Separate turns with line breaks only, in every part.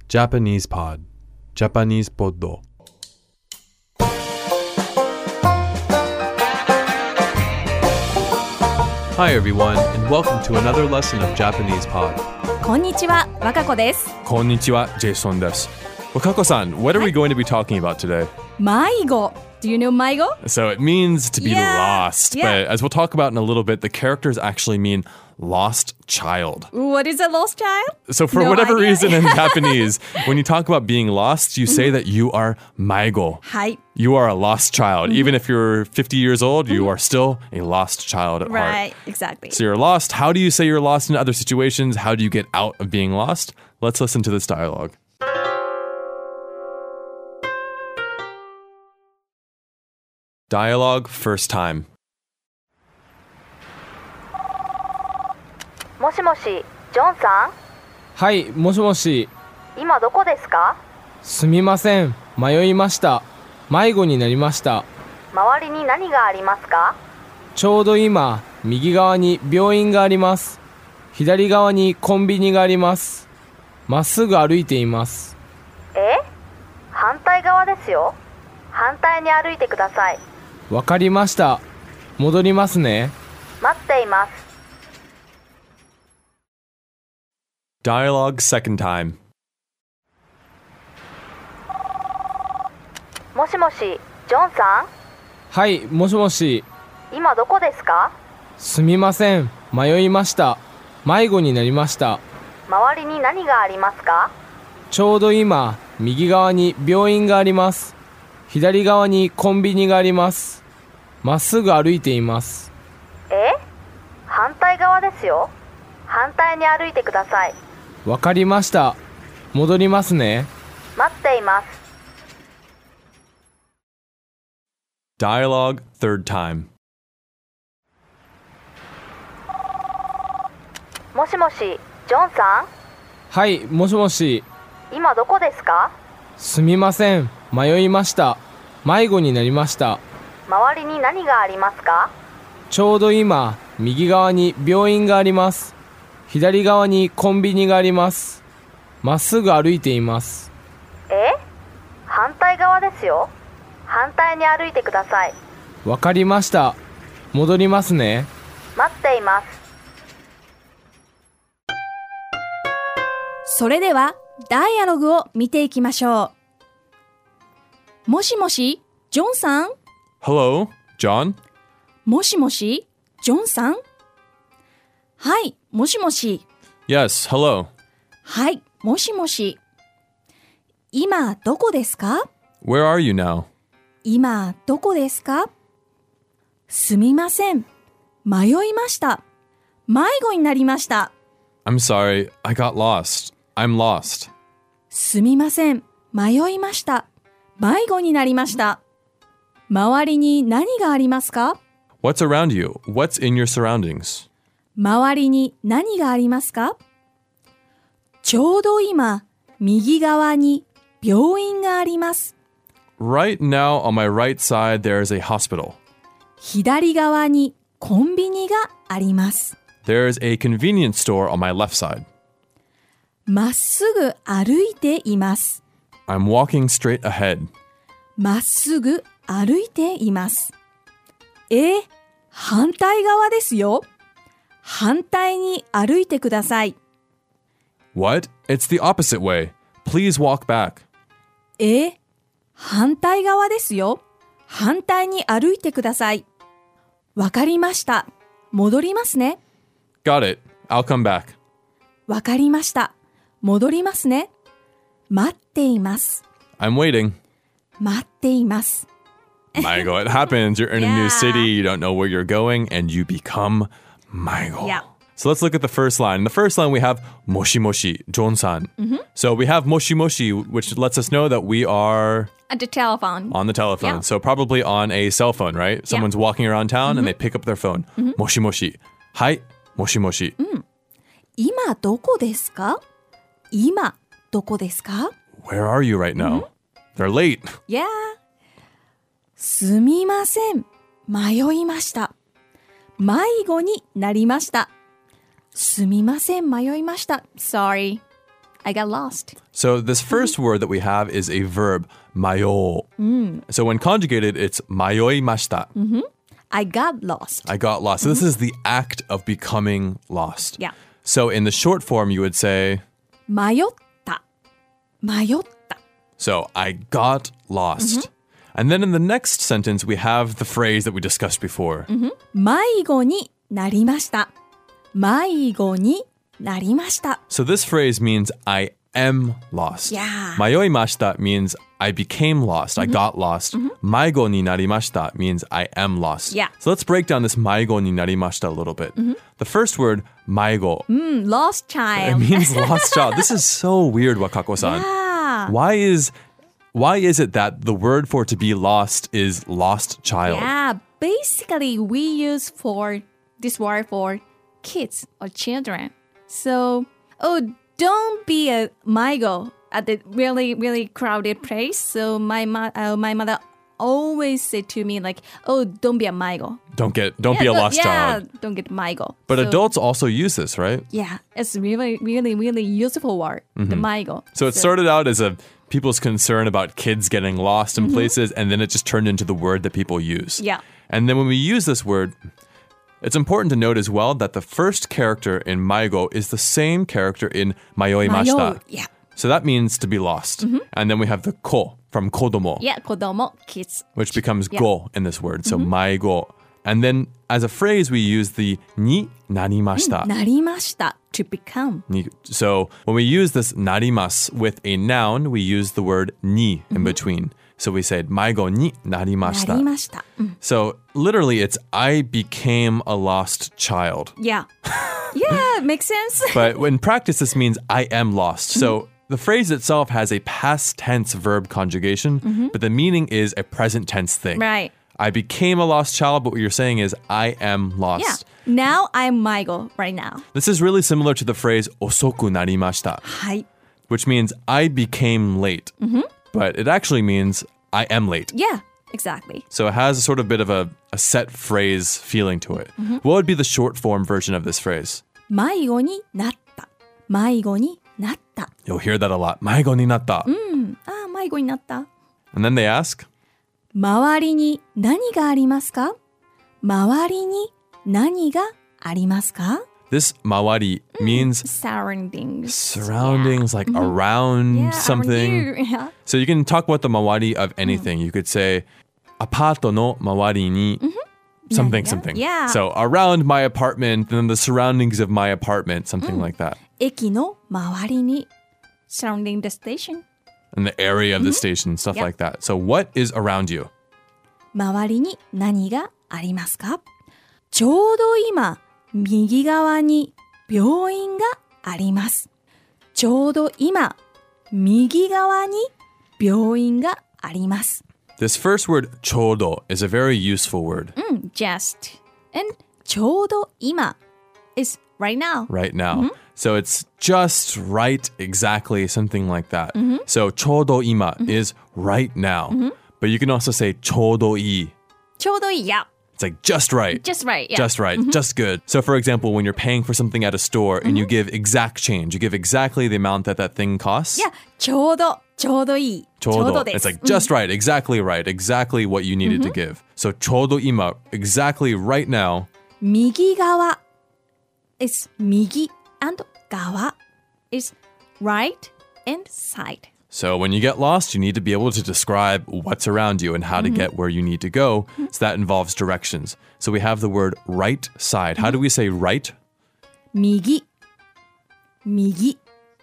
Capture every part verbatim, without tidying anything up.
Japanese Pod Japanese Pod Hi everyone, and welcome to another lesson of Japanese Pod.
こんにちは、わかこです。
こんにちは、ジェイソンです。Wakako-san, what are we going to be talking about today?
迷子。Do you know 迷子?
So it means to be
yeah,
lost,
yeah.
but as we'll talk about in a little bit, the characters actually mean lost child.
What is a lost child?
So for
no
whatever
idea.
reason in Japanese, when you talk about being lost, you say that you are maigo.
はい。
You are a lost child. Even if you're fifty years old, you are still a lost child at
Right,
heart.
exactly.
So you're lost. How do you say you're lost in other situations? How do you get out of being lost? Let's listen to this dialogue. Dialogue first time.
もしもし、ジョンさん？
はい、もしもし。
今どこですか？
すみません、迷いました。迷子になりました。
周りに何がありますか？
ちょうど今、右側に病院があります。左側にコンビニがあります。まっすぐ歩いています。
え？反対側ですよ。反対に歩いてください。
わかりました。戻りますね。
待っています。
Dialogue second time.
もしもし、ジョンさん？
はい、もしもし。
今どこですか？
すみません、迷いました。迷子になりました。
周りに何がありますか？
ちょうど今、右側に病院があります。左側にコンビニがあります。まっすぐ歩いています。
え？反対側ですよ。反対に歩いてください。
わかりました。戻りますね。
待っています。
Dialogue third time.
もしもし、ジョンさん？
はい、もしもし。
今どこですか？
すみません、迷いました。迷子になりました。
周りに何がありますか？
ちょうど今、右側に病院があります。左側にコンビニがあります。まっすぐ歩いています。
え？反対側ですよ。反対に歩いてください。
わかりました。戻りますね。
待っています。
それでは、ダイアログを見ていきましょう。もしもし、ジョンさん？
Hello, John?
もしもし、ジョンさん？はい、もしもし。
Yes, hello.
はい、もしもし。今どこですか？
Where are you now?
今どこですか？すみません。迷いました。迷子になりました。
I'm sorry, I got lost. I'm lost.
すみません。迷いました。迷子になりました。周りに何がありますか？
What's around you? What's in your surroundings?
周りに何がありますか？ちょうど今、右側に病院があります。
Right now on my right side there is a hospital.
左側にコンビニがあります。
There is a convenience store on my left side.
まっすぐ歩いています。
I'm walking straight ahead.
まっすぐ歩いています。え、反対側ですよ。反対に歩いてください。
What? It's the opposite way. Please walk back.
え、反対側ですよ。反対に歩いてください。わかりました。戻りますね。
Got it. I'll come back.
わかりました。戻りますね。待っています。
I'm waiting.
待っています。
Maigo, it happens. You're in a new
Yeah.
city, you don't know where you're going, and you become Maigo.
Yeah.
So let's look at the first line. In the first line, we have Moshi Moshi, Jon-san. So we have Moshi Moshi, which lets us know that we are
At the telephone.
on the telephone.
Yeah.
So probably on a cell phone, right? Someone's walking around town and they pick up their phone. Moshi Moshi. Hi, Moshi Moshi.
今どこですか？今どこですか？
Where are you right now? They're late.
Yeah. すみません。迷いました。迷子になりました。すみません。迷いました。Sorry. I got lost.
So this first word that we have is a verb, mayo. So when conjugated, it's mayoimashita.
I got lost.
I got lost. So this is the act of becoming lost.
Yeah.
So in the short form, you would say,
迷った。迷った。
so I got lost. And then in the next sentence, we have the phrase that we discussed before.
迷子になりました。迷子になりました。
So this phrase means I am lost.
Yeah.
Mayoimashita means I became lost. I got lost. Maigo ni narimashita means I am lost.
Yeah.
So let's break down this maigo ni narimashita a little bit. The first word, maigo,
Mm, lost
it
child.
means lost child. This is so weird, Wakako-san.
Yeah.
Why is why is it that the word for to be lost is lost child?
Yeah, basically we use for this word for kids or children. So, oh, don't be a migo at the really, really crowded place. So my mo- uh, my mother always said to me like, oh, don't be a migo.
Don't get don't
Yeah,
be a
don't-
lost
yeah,
child.
don't get migo.
But
So,
adults also use this, right?
yeah, it's really, really, really useful word, the migo.
So it started out as a people's concern about kids getting lost in places, and then it just turned into the word that people use.
Yeah.
And then when we use this word, it's important to note as well that the first character in maigo is the same character in mayoimashita.
Mayo, yeah.
So that means to be lost. And then we have the ko from kodomo,
Yeah, kodomo, kids.
which becomes
Yeah.
go in this word. So maigo. And then as a phrase, we use the ni narimashita.
なりました, to become.
Ni- So when we use this narimas with a noun, we use the word ni in between. So we said maigo ni
なり
narimashita.
ました. Mm.
So literally it's I became a lost child.
Yeah. Yeah, makes sense.
But in practice this means I am lost. So the phrase itself has a past tense verb conjugation, but the meaning is a present tense thing.
Right.
I became a lost child, but what you're saying is I am
Yeah.
lost.
Now I'm Migo right now.
This is really similar to the phrase osoku narimashita,
はい。
which means I became late. But it actually means I am late.
Yeah, exactly.
So it has a sort of bit of a, a set phrase feeling to it. What would be the short form version of this phrase?
迷子になった。迷子になった。
You'll hear that a lot. Maigo ni natta.
ああ、迷子になった。
And then they ask,
周りに何がありますか？周りに何がありますか？
this mawari means
Surroundings.
surroundings, like around
Yeah,
something.
around you. Yeah.
So you can talk about the mawari of anything. You could say, apato no mawari ni something,
Yeah.
something.
Yeah.
So around my apartment, then the surroundings of my apartment, something like that.
駅の周りに surrounding the station.
And the area of the station, stuff
Yep.
like that. So what is around you?
周りに何がありますか？ちょうど今、右側に病院があります。ちょうど今、右側に病院があります。
This first word, chodo, is a very useful word
just. And ちょうど今 is right now.
right now. So it's just right, exactly, something like that. So chodo ima is right now. But you can also say chodo ii.
ちょうどいい。Yeah.
It's like just right.
Just right. Yeah.
Just right, just good. So, for example, when you're paying for something at a store and you give exact change, you give exactly the amount that that thing costs.
Yeah. ちょうど、ちょうどいい。ちょうど
Chodo.
です。
It's like just right, exactly right, exactly what you needed to give. So, chodo ima, exactly right now.
右側 is 右 and 側 is right and side.
So, when you get lost, you need to be able to describe what's around you and how to get where you need to go. So, that involves directions. So, we have the word right side. How do we say right?
右、右、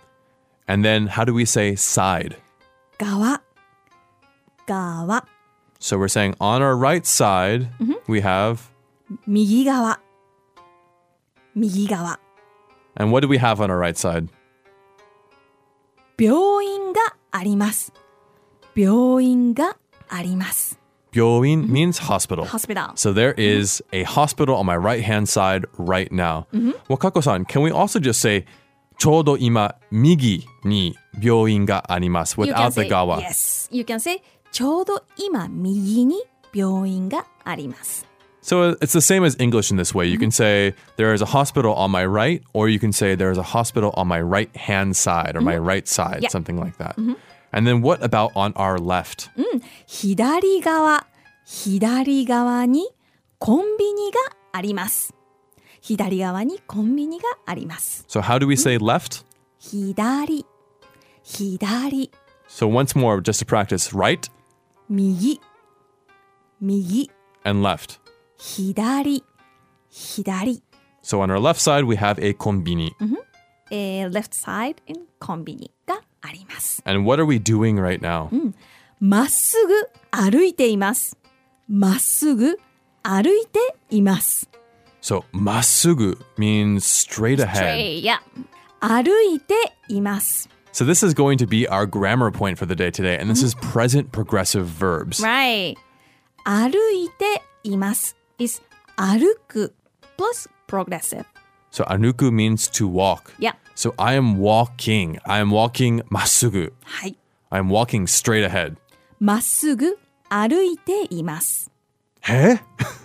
And then, how do we say side?
側、側、
So, we're saying on our right side, we have.
右側、右側。
And what do we have on our right side?
病院があります。病院があります。
Byoin means hospital.
Hospital.
So there is a hospital on my right hand side right now. Wakako-san, can we also just say, ちょうど今、右に病院があります
You can
without the
say,
gawa?
Yes. You can say, ちょうど今右に病院があります。
So it's the same as English in this way. You can say there is a hospital on my right, or you can say there is a hospital on my right hand side or my right side,
Yeah.
something like that. And then what about on our left?
左側、左側にコンビニがあります。左側にコンビニがあります。
So how do we say left?
左、左、
So once more, just to practice, right
右、右、
and left.
左、左。
So on our left side, we have a konbini.
えー、left side in コンビニがあります。
And what are we doing right now?
まっすぐ歩いています。まっすぐ歩いています。
So masugu means straight ahead.
Straight, yeah. 歩いています。
So this is going to be our grammar point for the day today, and this is present progressive verbs.
Right. 歩いています is 歩く plus progressive.
So anuku means to walk.
Yeah.
So I am walking. I am walking masugu.
はい。
I am walking straight ahead.
まっすぐ歩いています。
Hey?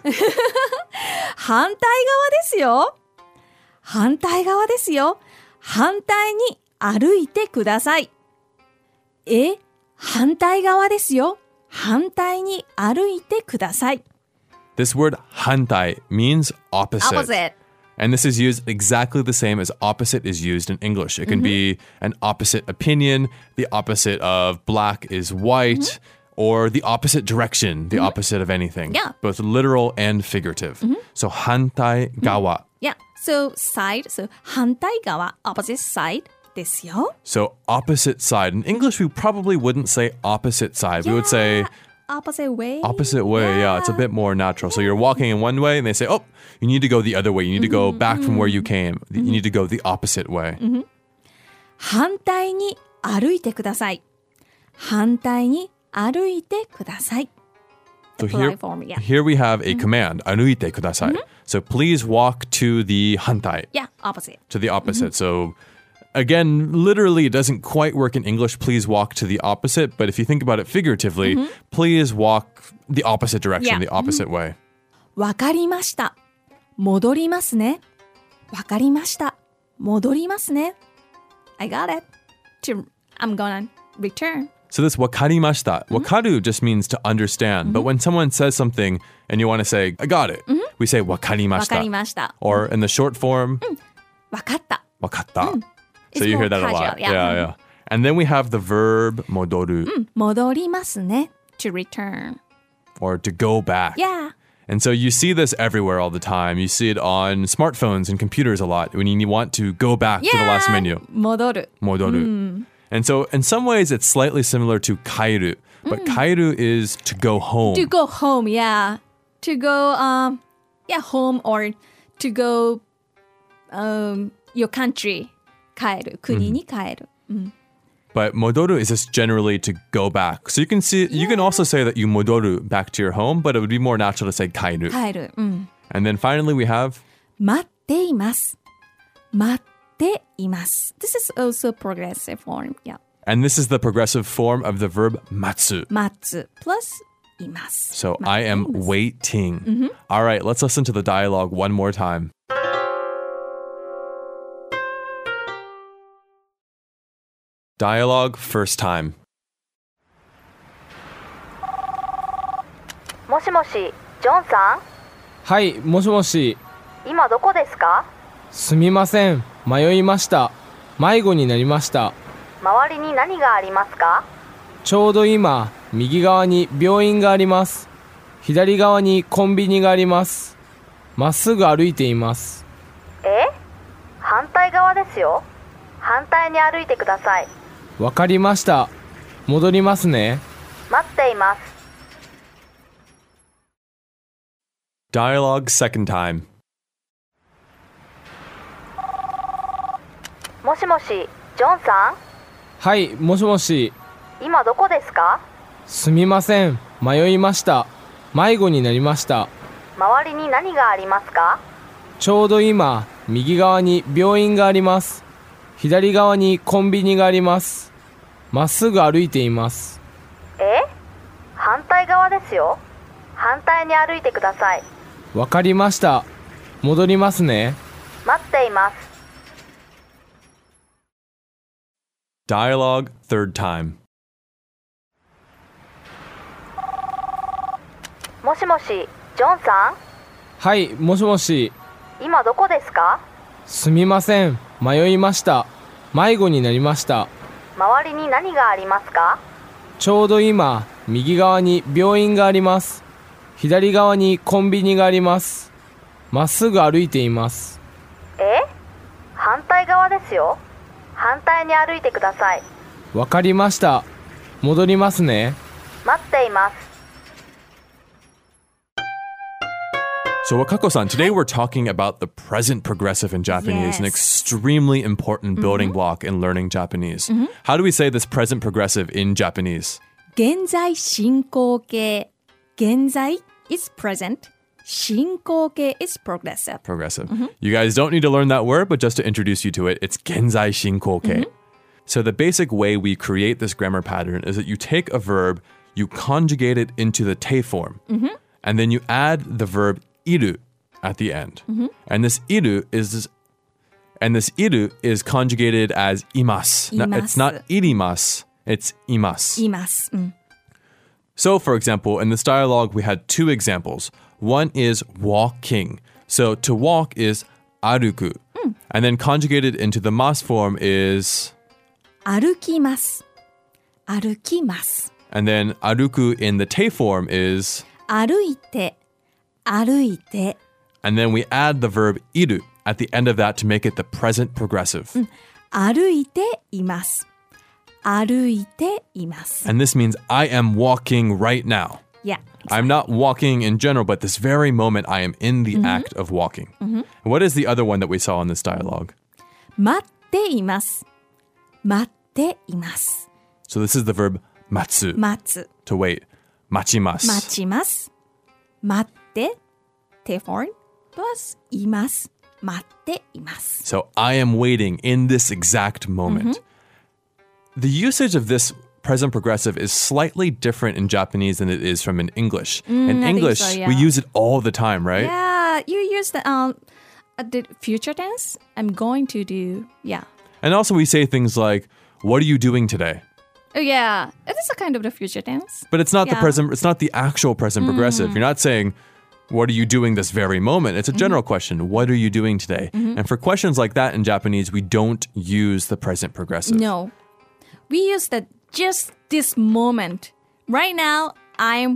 反対側ですよ。反対側ですよ。反対に歩いてください。え、反対側ですよ。反対に歩いてください。
This word hantai means opposite.
Opposite.
And this is used exactly the same as opposite is used in English. It can be an opposite opinion, the opposite of black is white, or the opposite direction, the opposite of anything.
Yeah.
Both literal and figurative. So hantai gawa.
Yeah. So side, so 反対側 opposite side ですよ。
So opposite side. In English, we probably wouldn't say opposite side. We would say
opposite way.
opposite way. Yeah, it's a bit more natural. So you're walking in one way and they say, oh, you need to go the other way. You need to go back from where you came. You need to go the opposite way.
反対に歩いてください。反対に歩いてください。
So
The
here,
polite form, yeah.
here we have a command, anuite kudasai. So please walk to the hantai,
Yeah, opposite.
to the opposite. So again, literally it doesn't quite work in English, please walk to the opposite. But if you think about it figuratively, please walk the opposite direction,
Yeah.
the opposite way.
わかりました。戻りますね。わかりました。戻りますね。I got it. To, I'm gonna return.
So this wakarimashita, wakaru just means to understand. But when someone says something and you want to say, I got it, we say
わかり
wakarimashita.
ました。
Or in the short form,
わかった。
wakatta. So
It's
you
more
hear that a
casual,
lot.
yeah.
yeah, yeah. And then we have the verb modoru,
戻りますね。To return.
or to go back.
Yeah.
And so you see this everywhere all the time. You see it on smartphones and computers a lot when you want to go back to the last
Yeah.
menu.
戻る。
Modoru. And so in some ways it's slightly similar to kairu. But kairu is to go home.
To go home, yeah. To go, um, yeah, home or to go, um, your country. 帰る。国に帰る。
But modoru is just generally to go back. So you can see, you can also say that you modoru back to your home, but it would be more natural to say kairu.
帰る。うん。
And then finally we have
待っています。待っています。This is also progressive form. Yeah.
and this is the progressive form of the verb matsu.
待つ plus います。
So
待っています。
I am waiting. All right, let's listen to the dialogue one more time. Dialogue first time.
もしもし、ジョンさん、
はい、もしもし。
今どこですか？
すみません、迷いました。迷子になりました。
周りに何がありますか？
ちょうど今、右側に病院があります。左側にコンビニがあります。まっすぐ歩いています。
え？反対側ですよ。反対に歩いてください。
わかりました。戻りますね。
待っています。
Dialogue second time.
もしもし、ジョンさん、
はい、もしもし。
今どこですか？
すみません、迷いました。迷子になりました。
周りに何がありますか？
ちょうど今、右側に病院があります。左側にコンビニがあります。まっすぐ歩いています。
え？反対側ですよ。反対に歩いてください。
わかりました。戻りますね。
待っています。
Dialogue third time.
もしもし、ジョンさん、
はい、もしもし。
今どこですか？
すみません。迷いました。迷子になりました。
周りに何がありますか？
ちょうど今、右側に病院があります。左側にコンビニがあります。まっすぐ歩いています。
え？反対側ですよ。反対に歩いてください。
わかりました。戻りますね。
待っています。
So, Wakako-san, today we're talking about the present progressive in Japanese, an
Yes.
extremely important building block in learning Japanese. How do we say this present progressive in Japanese?
現在進行形。現在 is present. 進行形 is progressive.
Progressive. You guys don't need to learn that word, but just to introduce you to it, it's genzai shinkoukei. So the basic way we create this grammar pattern is that you take a verb, you conjugate it into the te form, and then you add the verb iru at the end. And this iru is and this iru is conjugated as imas. Now, it's not irimas, it's imas.
います。うん。
So, for example, in this dialogue, we had two examples. One is walking. So, to walk is aruku. And then conjugated into the mas form is...
歩きます。歩きます。
And then aruku in the te form is...
歩いて。歩いて。
And then we add the verb iru at the end of that to make it the present progressive.
歩いています。歩いています。
And this means I am walking right now.
Yeah.
I'm not walking in general, but this very moment I am in the act of walking. What is the other one that we saw in this dialogue?
待っています。待っています。
So this is the verb matsu,
待つ。
to wait. Machimasu.
待ちます。待って。て form plus います。待っています。
So I am waiting in this exact moment. The usage of this present progressive is slightly different in Japanese than it is from in English. in
I think
English,
so, yeah.
we use it all the time, right?
Yeah, you use the um at the future tense. I'm going to do. Yeah.
And also we say things like, what are you doing today?
Oh yeah, it is a kind of the future tense.
But it's not the
Yeah.
present, it's not the actual present progressive. You're not saying, what are you doing this very moment? It's a general question. What are you doing today? And for questions like that in Japanese, we don't use the present progressive.
No, we use the just this moment. Right now, I'm.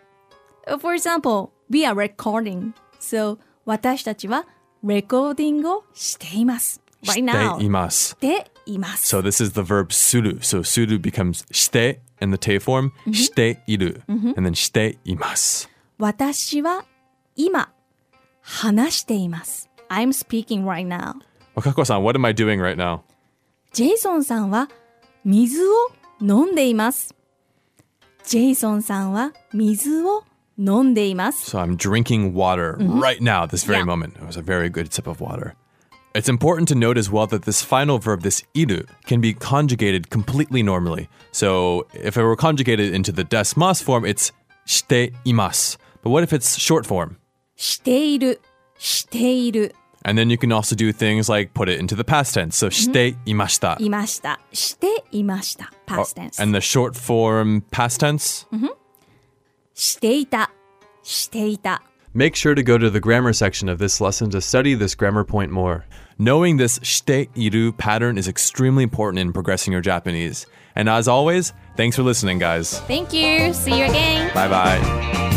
uh, For example, we are recording. So 私たちはレコーディングをしています。Right now.
しています。
しています。
So this is the verb suru. So suru becomes shite in the te form, shite iru, and then shite imasu.
私は今話しています。I'm speaking right now.
Wakako-san, what am I doing right now?
ジェイソンさんは水を飲んでいます。ジェイソンさんは水を飲んでいます。
So I'm drinking water right now, this very
Yeah.
moment. It was a very good sip of water. It's important to note as well that this final verb, this iru, can be conjugated completely normally. So if it were conjugated into the des mas form, it's shite imasu. But what if it's short form?
している。している。
And then you can also do things like put it into the past tense. So shite imashita.
いました。していました。past tense.
And the short form past tense?
していた。していた。
Make sure to go to the grammar section of this lesson to study this grammar point more.
Knowing this shite iru pattern is extremely important in progressing your Japanese. And as always, thanks for listening, guys.
Thank you. See you again.
Bye bye.